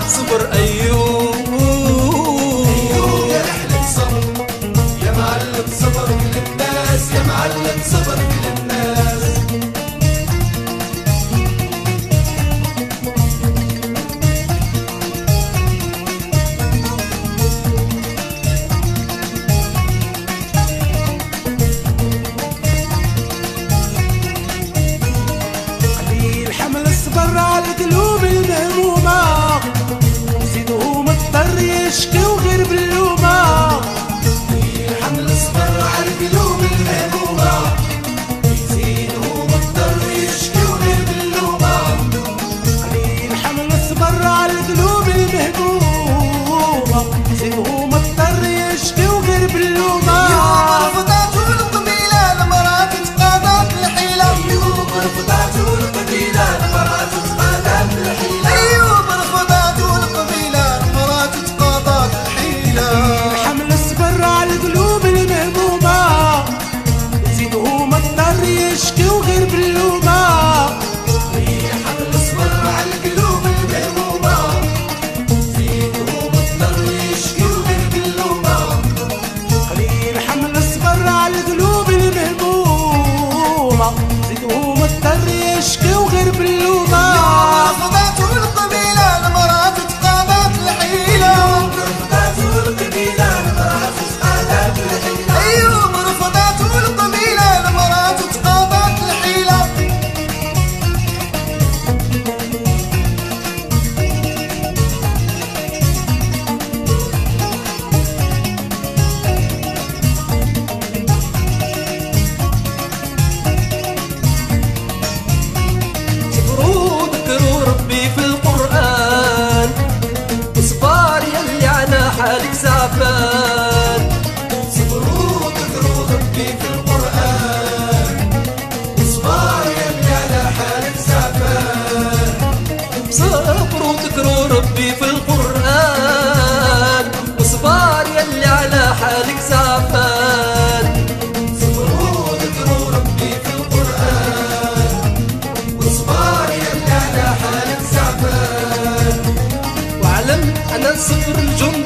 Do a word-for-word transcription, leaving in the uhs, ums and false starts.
صبر أيوب أيوب يا رحلة صبر يا معلم صبر كل الناس يا معلم صبر كل الناس. قليل حمل الصبر على القلوب المهمومة زيدو مضطر يشكي وغير باللومة. قليل حمل الصبر على القلوب المهمومة يزيدو مضطر يشكي وغير باللومة. قليل حمل الصبر على القلوب المهمومة زيدو مضطر يشكي وغير باللومة. رفضته القبيلة المرأة تقاضت الحيلة. أيوب رفضته القبيلة المرأة تقاضت الحيلة. أيوب رفضته القبيلة المرأة تقاضت الحيلة. حمل الصبر على القلوب المهمومة زيدو مضطر يشكي وغير باللومة. حمل الصبر على القلوب المهمومة زيدو مضطر يشكي وغير باللومة. قليل حمل الصبر على القلوب المهمومة زيدو مضطر يشكي وغير باللومة. رفضته القبيلة المرأة تقاضت الحيلة. رفضته القبيلة المرأة تقاضت الحيلة. أيوب رفضته القبيلة المرأة تقاضت الحيلة. صبروا ذكروا ربي في القرآن وصبار يلي على حالك زعفان. صبروا ذكروا ربي في القرآن وصبار يلي على حالك زعفان. صبروا ذكروا ربي في القرآن وصبار يلي على حالك زعفان. صبروا ذكروا ربي في القرآن وصبار يلي على حالك زعفان. واعلم أن الصبر الجند